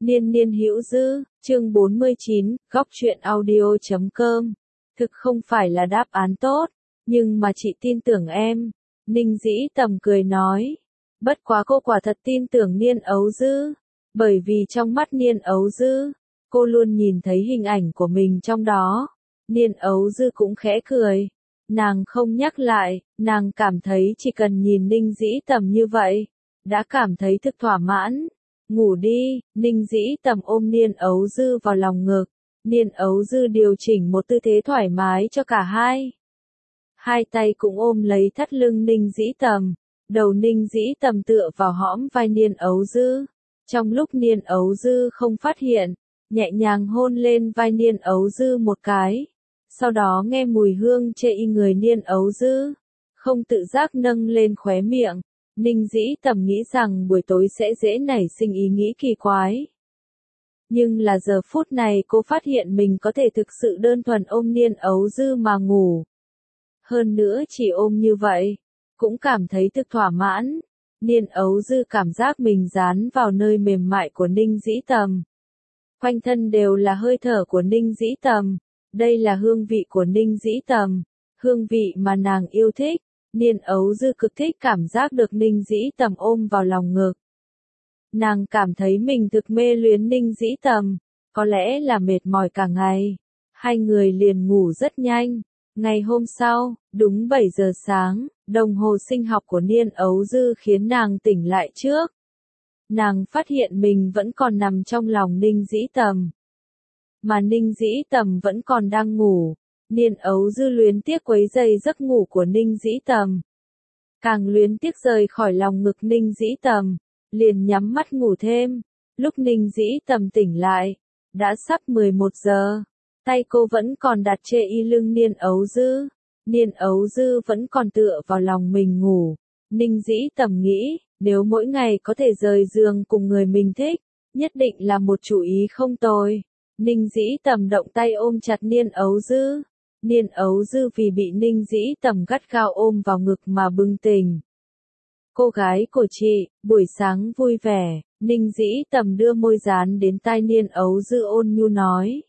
Niên niên hữu dư, chương 49, góc truyện audio.com. Thực không phải là đáp án tốt, nhưng mà chị tin tưởng em. Ninh Dĩ Tầm cười nói. Bất quá cô quả thật tin tưởng Niên Ấu Dư. Bởi vì trong mắt Niên Ấu Dư, cô luôn nhìn thấy hình ảnh của mình trong đó. Niên Ấu Dư cũng khẽ cười. Nàng không nhắc lại, nàng cảm thấy chỉ cần nhìn Ninh Dĩ Tầm như vậy, đã cảm thấy thực thỏa mãn. Ngủ đi, Ninh Dĩ Tầm ôm Niên Ấu Dư vào lòng ngực. Niên Ấu Dư điều chỉnh một tư thế thoải mái cho cả hai. Hai tay cũng ôm lấy thắt lưng Ninh Dĩ Tầm. Đầu Ninh Dĩ Tầm tựa vào hõm vai Niên Ấu Dư. Trong lúc Niên Ấu Dư không phát hiện, nhẹ nhàng hôn lên vai Niên Ấu Dư một cái. Sau đó nghe mùi hương chê y người Niên Ấu Dư. Không tự giác nâng lên khóe miệng. Ninh Dĩ Tầm nghĩ rằng buổi tối sẽ dễ nảy sinh ý nghĩ kỳ quái. Nhưng là giờ phút này cô phát hiện mình có thể thực sự đơn thuần ôm Niên Ấu Dư mà ngủ. Hơn nữa chỉ ôm như vậy, cũng cảm thấy thực thỏa mãn. Niên Ấu Dư cảm giác mình dán vào nơi mềm mại của Ninh Dĩ Tầm. Quanh thân đều là hơi thở của Ninh Dĩ Tầm. Đây là hương vị của Ninh Dĩ Tầm. Hương vị mà nàng yêu thích. Niên Ấu Dư cực thích cảm giác được Ninh Dĩ Tầm ôm vào lòng ngực. Nàng cảm thấy mình thực mê luyến Ninh Dĩ Tầm, có lẽ là mệt mỏi cả ngày. Hai người liền ngủ rất nhanh. Ngày hôm sau, đúng 7 giờ sáng, đồng hồ sinh học của Niên Ấu Dư khiến nàng tỉnh lại trước. Nàng phát hiện mình vẫn còn nằm trong lòng Ninh Dĩ Tầm. Mà Ninh Dĩ Tầm vẫn còn đang ngủ. Niên Ấu Dư luyến tiếc quấy rầy giấc ngủ của Ninh Dĩ Tầm. Càng luyến tiếc rời khỏi lòng ngực Ninh Dĩ Tầm, liền nhắm mắt ngủ thêm. Lúc Ninh Dĩ Tầm tỉnh lại, đã sắp 11 giờ. Tay cô vẫn còn đặt trên y lưng Niên Ấu Dư. Niên Ấu Dư vẫn còn tựa vào lòng mình ngủ. Ninh Dĩ Tầm nghĩ, nếu mỗi ngày có thể rời giường cùng người mình thích, nhất định là một chủ ý không tồi. Ninh Dĩ Tầm động tay ôm chặt Niên Ấu Dư. Niên Ấu Dư vì bị Ninh Dĩ Tầm gắt gao ôm vào ngực mà bừng tỉnh. Cô gái của chị, buổi sáng vui vẻ. Ninh Dĩ Tầm đưa môi dán đến tai Niên Ấu Dư ôn nhu nói.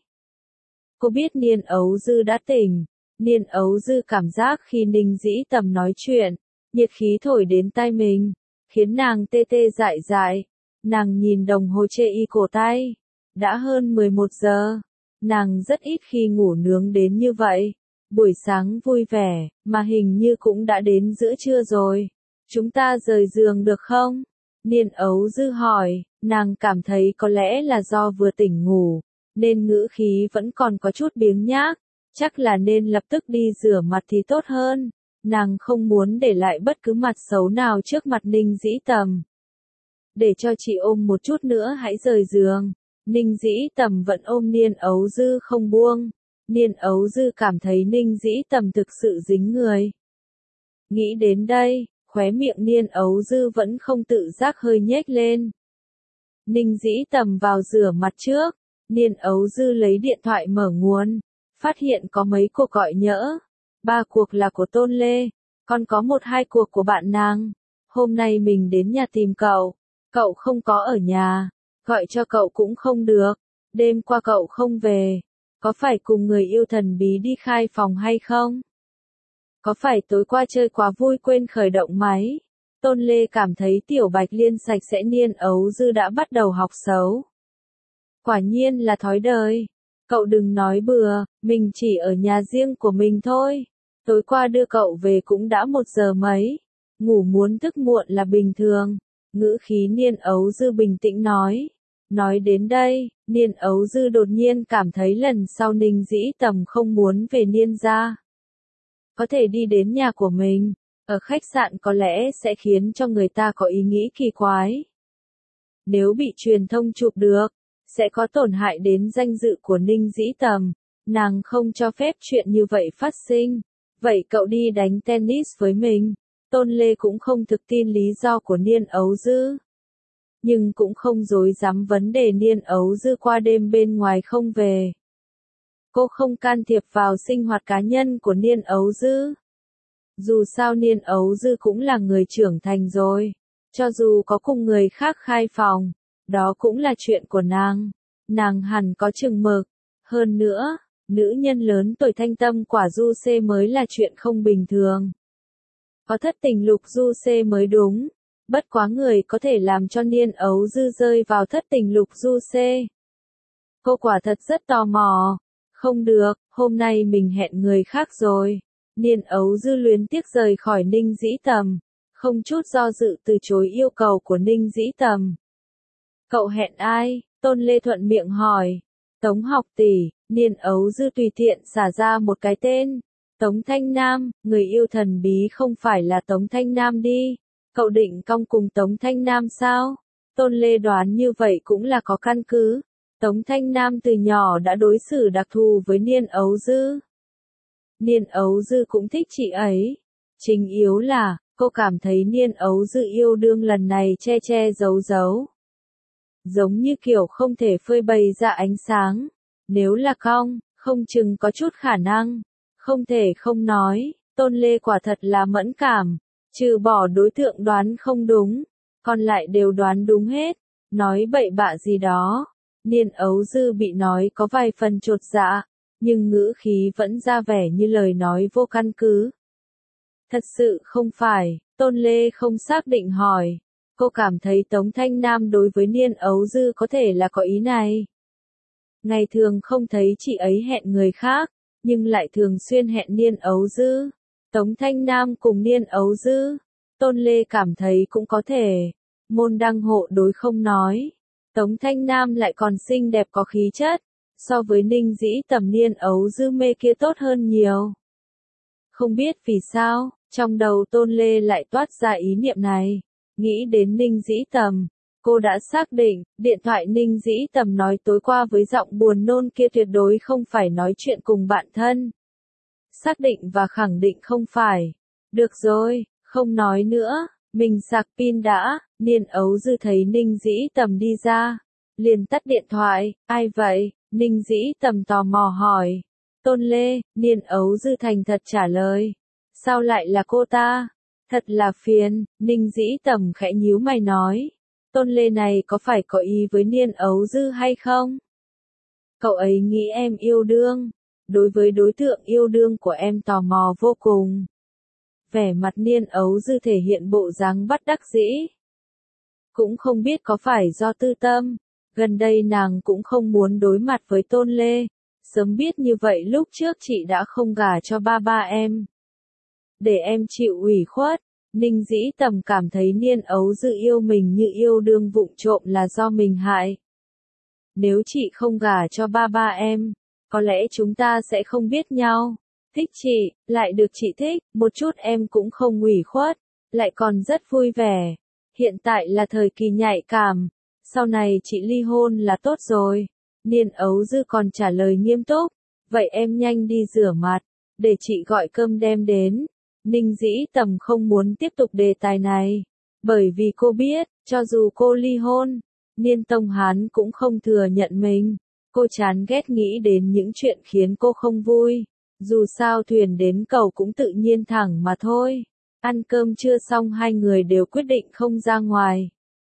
Cô biết Niên Ấu Dư đã tỉnh. Niên Ấu Dư cảm giác khi Ninh Dĩ Tầm nói chuyện, nhiệt khí thổi đến tai mình, khiến nàng tê tê dại dại. Nàng nhìn đồng hồ chê y cổ tay. Đã hơn 11 giờ. Nàng rất ít khi ngủ nướng đến như vậy. Buổi sáng vui vẻ, mà hình như cũng đã đến giữa trưa rồi. Chúng ta rời giường được không? Niên Ấu Dư hỏi, nàng cảm thấy có lẽ là do vừa tỉnh ngủ, nên ngữ khí vẫn còn có chút biếng nhác. Chắc là nên lập tức đi rửa mặt thì tốt hơn. Nàng không muốn để lại bất cứ mặt xấu nào trước mặt Ninh Dĩ Tầm. Để cho chị ôm một chút nữa hãy rời giường. Ninh Dĩ Tầm vẫn ôm Niên Ấu Dư không buông. Niên Ấu Dư cảm thấy Ninh Dĩ Tầm thực sự dính người. Nghĩ đến đây, khóe miệng Niên Ấu Dư vẫn không tự giác hơi nhếch lên. Ninh Dĩ Tầm vào rửa mặt trước. Niên Ấu Dư lấy điện thoại mở nguồn. Phát hiện có mấy cuộc gọi nhỡ. 3 cuộc là của Tôn Lê. Còn có 1-2 cuộc của bạn nàng. Hôm nay mình đến nhà tìm cậu. Cậu không có ở nhà. Gọi cho cậu cũng không được. Đêm qua cậu không về. Có phải cùng người yêu thần bí đi khai phòng hay không? Có phải tối qua chơi quá vui quên khởi động máy? Tôn Lê cảm thấy Tiểu Bạch Liên sạch sẽ. Niên Ấu Dư đã bắt đầu học xấu. Quả nhiên là thói đời. Cậu đừng nói bừa, mình chỉ ở nhà riêng của mình thôi. Tối qua đưa cậu về cũng đã 1 giờ mấy. Ngủ muốn thức muộn là bình thường. Ngữ khí Niên Ấu Dư bình tĩnh nói. Nói đến đây, Niên Ấu Dư đột nhiên cảm thấy lần sau Ninh Dĩ Tầm không muốn về Niên gia. Có thể đi đến nhà của mình, ở khách sạn có lẽ sẽ khiến cho người ta có ý nghĩ kỳ quái. Nếu bị truyền thông chụp được, sẽ có tổn hại đến danh dự của Ninh Dĩ Tầm. Nàng không cho phép chuyện như vậy phát sinh. Vậy cậu đi đánh tennis với mình. Tôn Lê cũng không thực tin lý do của Niên Ấu Dư. Nhưng cũng không dối dám vấn đề Niên Ấu Dư qua đêm bên ngoài không về. Cô không can thiệp vào sinh hoạt cá nhân của Niên Ấu Dư. Dù sao Niên Ấu Dư cũng là người trưởng thành rồi. Cho dù có cùng người khác khai phòng, Đó cũng là chuyện của nàng hẳn có chừng mực. Hơn nữa, nữ nhân lớn tuổi thanh tâm quả du xê mới là chuyện không bình thường. Có thất tình lục du xê mới đúng. Bất quá người có thể làm cho Niên Ấu Dư rơi vào thất tình lục du xê. Cô quả thật rất tò mò. Không được, hôm nay mình hẹn người khác rồi. Niên Ấu Dư luyến tiếc rời khỏi Ninh Dĩ Tầm, không chút do dự từ chối yêu cầu của Ninh Dĩ Tầm. Cậu hẹn ai? Tôn Lê thuận miệng hỏi. Tống Học Tỷ. Niên Ấu Dư tùy tiện xả ra một cái tên. Tống Thanh Nam, người yêu thần bí không phải là Tống Thanh Nam đi. Cậu định cong cùng Tống Thanh Nam sao? Tôn Lê đoán như vậy cũng là có căn cứ. Tống Thanh Nam từ nhỏ đã đối xử đặc thù với Niên Ấu Dư. Niên Ấu Dư cũng thích chị ấy. Chính yếu là, cô cảm thấy Niên Ấu Dư yêu đương lần này che che giấu giấu. Giống như kiểu không thể phơi bày ra ánh sáng. Nếu là cong, không chừng có chút khả năng. Không thể không nói, Tôn Lê quả thật là mẫn cảm. Trừ bỏ đối tượng đoán không đúng, còn lại đều đoán đúng hết. Nói bậy bạ gì đó. Niên Ấu Dư bị nói có vài phần chột dạ, nhưng ngữ khí vẫn ra vẻ như lời nói vô căn cứ. Thật sự không phải, Tôn Lê không xác định hỏi. Cô cảm thấy Tống Thanh Nam đối với Niên Ấu Dư có thể là có ý này. Ngày thường không thấy chị ấy hẹn người khác, nhưng lại thường xuyên hẹn Niên Ấu Dư. Tống Thanh Nam cùng Niên Ấu Dư. Tôn Lê cảm thấy cũng có thể. Môn đăng hộ đối không nói. Tống Thanh Nam lại còn xinh đẹp có khí chất. So với Ninh Dĩ Tầm Niên Ấu Dư mê kia tốt hơn nhiều. Không biết vì sao, trong đầu Tôn Lê lại toát ra ý niệm này. Nghĩ đến Ninh Dĩ Tầm, cô đã xác định, điện thoại Ninh Dĩ Tầm nói tối qua với giọng buồn nôn kia tuyệt đối không phải nói chuyện cùng bạn thân. Xác định và khẳng định không phải. Được rồi, không nói nữa, mình sạc pin đã. Niên Ấu Dư thấy Ninh Dĩ Tầm đi ra, liền tắt điện thoại. Ai vậy? Ninh Dĩ Tầm tò mò hỏi. Tôn Lê. Niên Ấu Dư thành thật trả lời. Sao lại là cô ta? Thật là phiền. Ninh Dĩ Tầm khẽ nhíu mày nói. Tôn Lê này có phải có ý với Niên Ấu Dư hay không? Cậu ấy nghĩ em yêu đương. Đối với đối tượng yêu đương của em tò mò vô cùng. Vẻ mặt Niên Ấu Dư thể hiện bộ dáng bất đắc dĩ. Cũng không biết có phải do tư tâm. Gần đây nàng cũng không muốn đối mặt với Tôn Lê. Sớm biết như vậy lúc trước chị đã không gả cho ba em. Để em chịu ủy khuất. Ninh Dĩ Tầm cảm thấy Niên Ấu Dư yêu mình như yêu đương vụng trộm là do mình hại. Nếu chị không gả cho ba em, có lẽ chúng ta sẽ không biết nhau. Thích chị, lại được chị thích, một chút em cũng không ủy khuất, lại còn rất vui vẻ. Hiện tại là thời kỳ nhạy cảm, sau này chị ly hôn là tốt rồi. Niên Ấu Dư còn trả lời nghiêm túc, vậy em nhanh đi rửa mặt, để chị gọi cơm đem đến. Ninh Dĩ Tầm không muốn tiếp tục đề tài này, bởi vì cô biết, cho dù cô ly hôn, Niên Tông Hán cũng không thừa nhận mình. Cô chán ghét nghĩ đến những chuyện khiến cô không vui. Dù sao thuyền đến cầu cũng tự nhiên thẳng mà thôi. Ăn cơm trưa xong hai người đều quyết định không ra ngoài.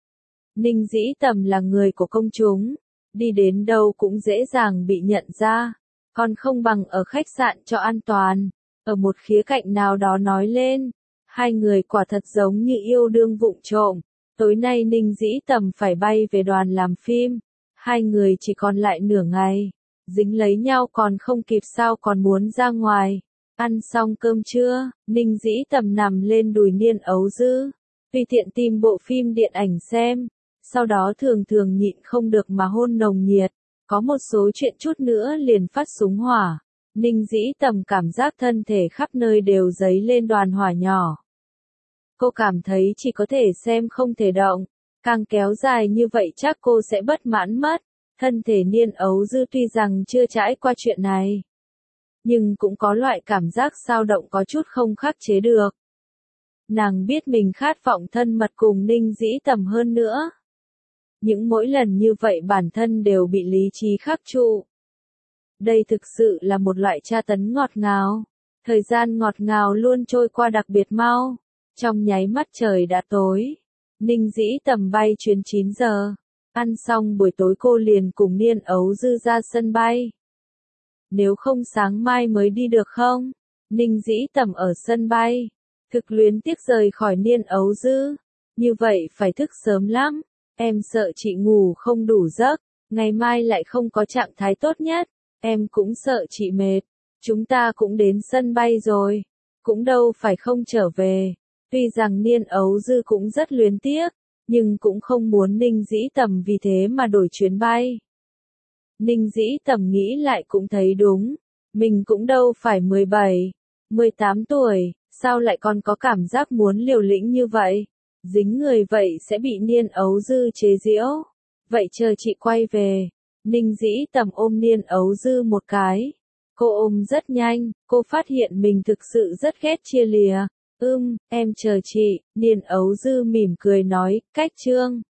Ninh Dĩ Tầm là người của công chúng, đi đến đâu cũng dễ dàng bị nhận ra, còn không bằng ở khách sạn cho an toàn. Ở một khía cạnh nào đó nói lên, hai người quả thật giống như yêu đương vụng trộm. Tối nay Ninh Dĩ Tầm phải bay về đoàn làm phim, hai người chỉ còn lại nửa ngày, dính lấy nhau còn không kịp sao còn muốn ra ngoài. Ăn xong cơm trưa, Ninh Dĩ Tầm nằm lên đùi Niên Ấu Dư, tùy tiện tìm bộ phim điện ảnh xem, sau đó thường thường nhịn không được mà hôn nồng nhiệt, có một số chuyện chút nữa liền phát súng hỏa. Ninh Dĩ Tầm cảm giác thân thể khắp nơi đều dấy lên đoàn hỏa nhỏ. Cô cảm thấy chỉ có thể xem không thể động, càng kéo dài như vậy chắc cô sẽ bất mãn mất. Thân thể Niên Ấu Dư tuy rằng chưa trải qua chuyện này, nhưng cũng có loại cảm giác dao động có chút không khắc chế được. Nàng biết mình khát vọng thân mật cùng Ninh Dĩ Tầm hơn nữa. Những mỗi lần như vậy bản thân đều bị lý trí khắc trụ. Đây thực sự là một loại tra tấn ngọt ngào. Thời gian ngọt ngào luôn trôi qua đặc biệt mau. Trong nháy mắt trời đã tối. Ninh Dĩ Tầm bay chuyến 9 giờ. Ăn xong buổi tối cô liền cùng Niên Ấu Dư ra sân bay. Nếu không sáng mai mới đi được không? Ninh Dĩ Tầm ở sân bay. Thực luyến tiếc rời khỏi Niên Ấu Dư. Như vậy phải thức sớm lắm. Em sợ chị ngủ không đủ giấc. Ngày mai lại không có trạng thái tốt nhất. Em cũng sợ chị mệt. Chúng ta cũng đến sân bay rồi. Cũng đâu phải không trở về. Tuy rằng Niên Ấu Dư cũng rất luyến tiếc. Nhưng cũng không muốn Ninh Dĩ Tầm vì thế mà đổi chuyến bay. Ninh Dĩ Tầm nghĩ lại cũng thấy đúng. Mình cũng đâu phải 17, 18 tuổi, sao lại còn có cảm giác muốn liều lĩnh như vậy? Dính người vậy sẽ bị Niên Ấu Dư chế giễu. Vậy chờ chị quay về. Ninh Dĩ Tầm ôm Niên Ấu Dư một cái. Cô ôm rất nhanh, cô phát hiện mình thực sự rất ghét chia lìa. Em chờ chị, Niên Ấu Dư mỉm cười nói, cách Trương.